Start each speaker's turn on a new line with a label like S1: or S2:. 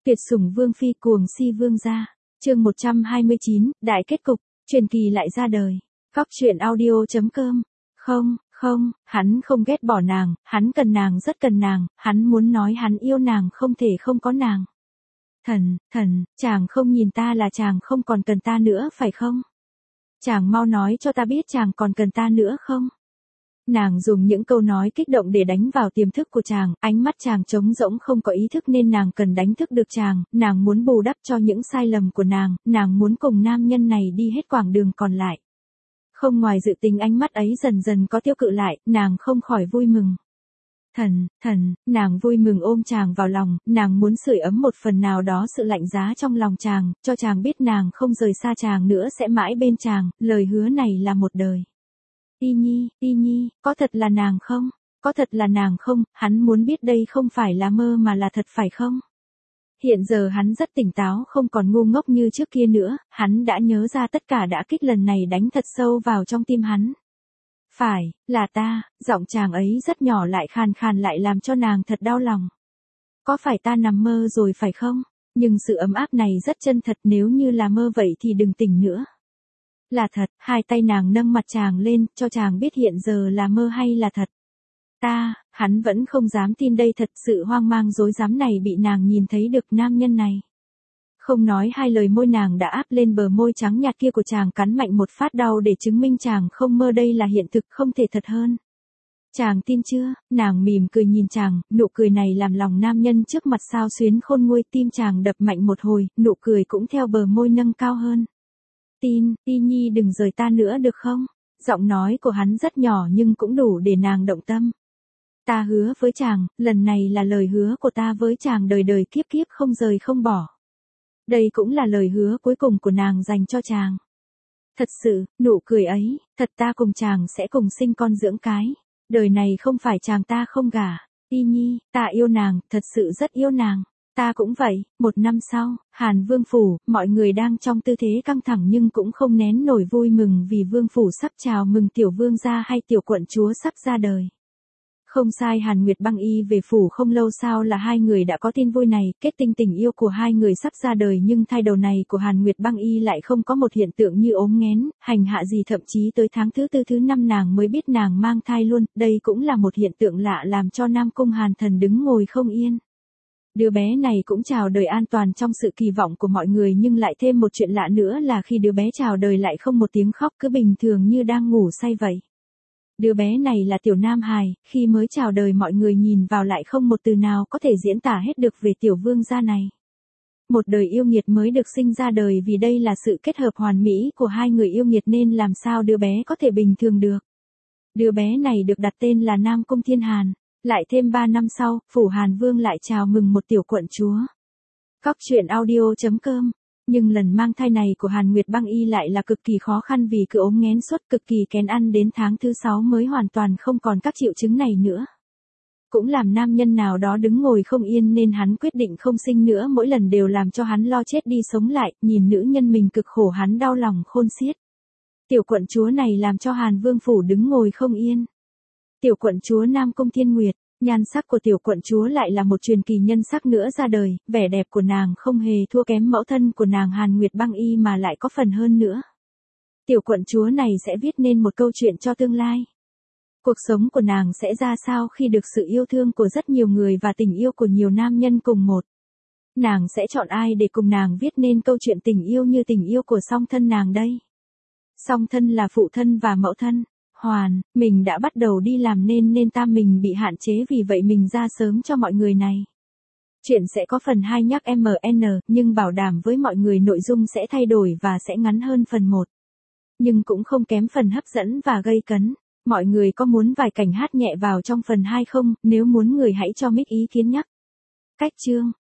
S1: Tuyệt sủng vương phi cuồng si vương gia. Chương 129, đại kết cục, truyền kỳ lại ra đời. Góc truyện audio.com. Không, hắn không ghét bỏ nàng, hắn cần nàng, rất cần nàng, hắn muốn nói hắn yêu nàng không thể không có nàng. Thần, chàng không nhìn ta là chàng không còn cần ta nữa phải không? Chàng mau nói cho ta biết chàng còn cần ta nữa không? Nàng dùng những câu nói kích động để đánh vào tiềm thức của chàng, ánh mắt chàng trống rỗng không có ý thức nên nàng cần đánh thức được chàng, nàng muốn bù đắp cho những sai lầm của nàng muốn cùng nam nhân này đi hết quãng đường còn lại. Không ngoài dự tính ánh mắt ấy dần dần có tiêu cự lại, nàng không khỏi vui mừng. Nàng vui mừng ôm chàng vào lòng, nàng muốn sưởi ấm một phần nào đó sự lạnh giá trong lòng chàng, cho chàng biết nàng không rời xa chàng nữa sẽ mãi bên chàng, lời hứa này là một đời. Y Nhi, có thật là nàng không? Có thật là nàng không? Hắn muốn biết đây không phải là mơ mà là thật phải không? Hiện giờ hắn rất tỉnh táo không còn ngu ngốc như trước kia nữa, hắn đã nhớ ra tất cả đã kích lần này đánh thật sâu vào trong tim hắn. Phải, là ta, giọng chàng ấy rất nhỏ lại khàn khàn lại làm cho nàng thật đau lòng. Có phải ta nằm mơ rồi phải không? Nhưng sự ấm áp này rất chân thật, nếu như là mơ vậy thì đừng tỉnh nữa. Là thật, hai tay nàng nâng mặt chàng lên, cho chàng biết hiện giờ là mơ hay là thật. Hắn vẫn không dám tin đây thật, sự hoang mang rối rắm này bị nàng nhìn thấy được nam nhân này. Không nói hai lời môi nàng đã áp lên bờ môi trắng nhạt kia của chàng, cắn mạnh một phát đau để chứng minh chàng không mơ, đây là hiện thực, không thể thật hơn. Chàng tin chưa? Nàng mỉm cười nhìn chàng, nụ cười này làm lòng nam nhân trước mặt xao xuyến khôn nguôi, tim chàng đập mạnh một hồi, nụ cười cũng theo bờ môi nâng cao hơn. Y Nhi đừng rời ta nữa được không? Giọng nói của hắn rất nhỏ nhưng cũng đủ để nàng động tâm. Ta hứa với chàng, lần này là lời hứa của ta với chàng, đời đời kiếp kiếp không rời không bỏ. Đây cũng là lời hứa cuối cùng của nàng dành cho chàng. Thật sự, nụ cười ấy, thật ta cùng chàng sẽ cùng sinh con dưỡng cái. Đời này không phải chàng ta không gả. Y Nhi, ta yêu nàng, thật sự rất yêu nàng. Ta cũng vậy. Một năm sau, Hàn Vương Phủ, mọi người đang trong tư thế căng thẳng nhưng cũng không nén nổi vui mừng vì Vương Phủ sắp chào mừng tiểu vương gia hay tiểu quận chúa sắp ra đời. Không sai, Hàn Nguyệt Băng Y về phủ không lâu sau là hai người đã có tin vui này, kết tinh tình yêu của hai người sắp ra đời, nhưng thai đầu này của Hàn Nguyệt Băng Y lại không có một hiện tượng như ốm nghén, hành hạ gì, thậm chí tới tháng thứ 4 thứ 5 nàng mới biết nàng mang thai luôn, đây cũng là một hiện tượng lạ làm cho Nam Cung Hàn Thần đứng ngồi không yên. Đứa bé này cũng chào đời an toàn trong sự kỳ vọng của mọi người, nhưng lại thêm một chuyện lạ nữa là khi đứa bé chào đời lại không một tiếng khóc, cứ bình thường như đang ngủ say vậy. Đứa bé này là tiểu nam hài, khi mới chào đời mọi người nhìn vào lại không một từ nào có thể diễn tả hết được về tiểu vương gia này. Một đời yêu nghiệt mới được sinh ra đời, vì đây là sự kết hợp hoàn mỹ của hai người yêu nghiệt nên làm sao đứa bé có thể bình thường được. Đứa bé này được đặt tên là Nam Cung Thiên Hàn. Lại thêm 3 năm sau, phủ Hàn Vương lại chào mừng một tiểu quận chúa. Góc truyện audio.com. Nhưng lần mang thai này của Hàn Nguyệt Băng Y lại là cực kỳ khó khăn vì cứ ốm nghén suốt, cực kỳ kén ăn, đến tháng thứ 6 mới hoàn toàn không còn các triệu chứng này nữa. Cũng làm nam nhân nào đó đứng ngồi không yên nên hắn quyết định không sinh nữa, mỗi lần đều làm cho hắn lo chết đi sống lại, nhìn nữ nhân mình cực khổ hắn đau lòng khôn xiết. Tiểu quận chúa này làm cho Hàn Vương Phủ đứng ngồi không yên. Tiểu quận chúa Nam Cung Thiên Nguyệt, nhan sắc của tiểu quận chúa lại là một truyền kỳ nhân sắc nữa ra đời, vẻ đẹp của nàng không hề thua kém mẫu thân của nàng Hàn Nguyệt Băng Y mà lại có phần hơn nữa. Tiểu quận chúa này sẽ viết nên một câu chuyện cho tương lai. Cuộc sống của nàng sẽ ra sao khi được sự yêu thương của rất nhiều người và tình yêu của nhiều nam nhân cùng một. Nàng sẽ chọn ai để cùng nàng viết nên câu chuyện tình yêu như tình yêu của song thân nàng đây. Song thân là phụ thân và mẫu thân. Mình đã bắt đầu đi làm nên tam mình bị hạn chế, vì vậy mình ra sớm cho mọi người này. Chuyện sẽ có phần 2 nhắc MN, nhưng bảo đảm với mọi người nội dung sẽ thay đổi và sẽ ngắn hơn phần 1. Nhưng cũng không kém phần hấp dẫn và gây cấn. Mọi người có muốn vài cảnh hát nhẹ vào trong phần 2 không? Nếu muốn người hãy cho mic ý kiến nhắc. Cách chương.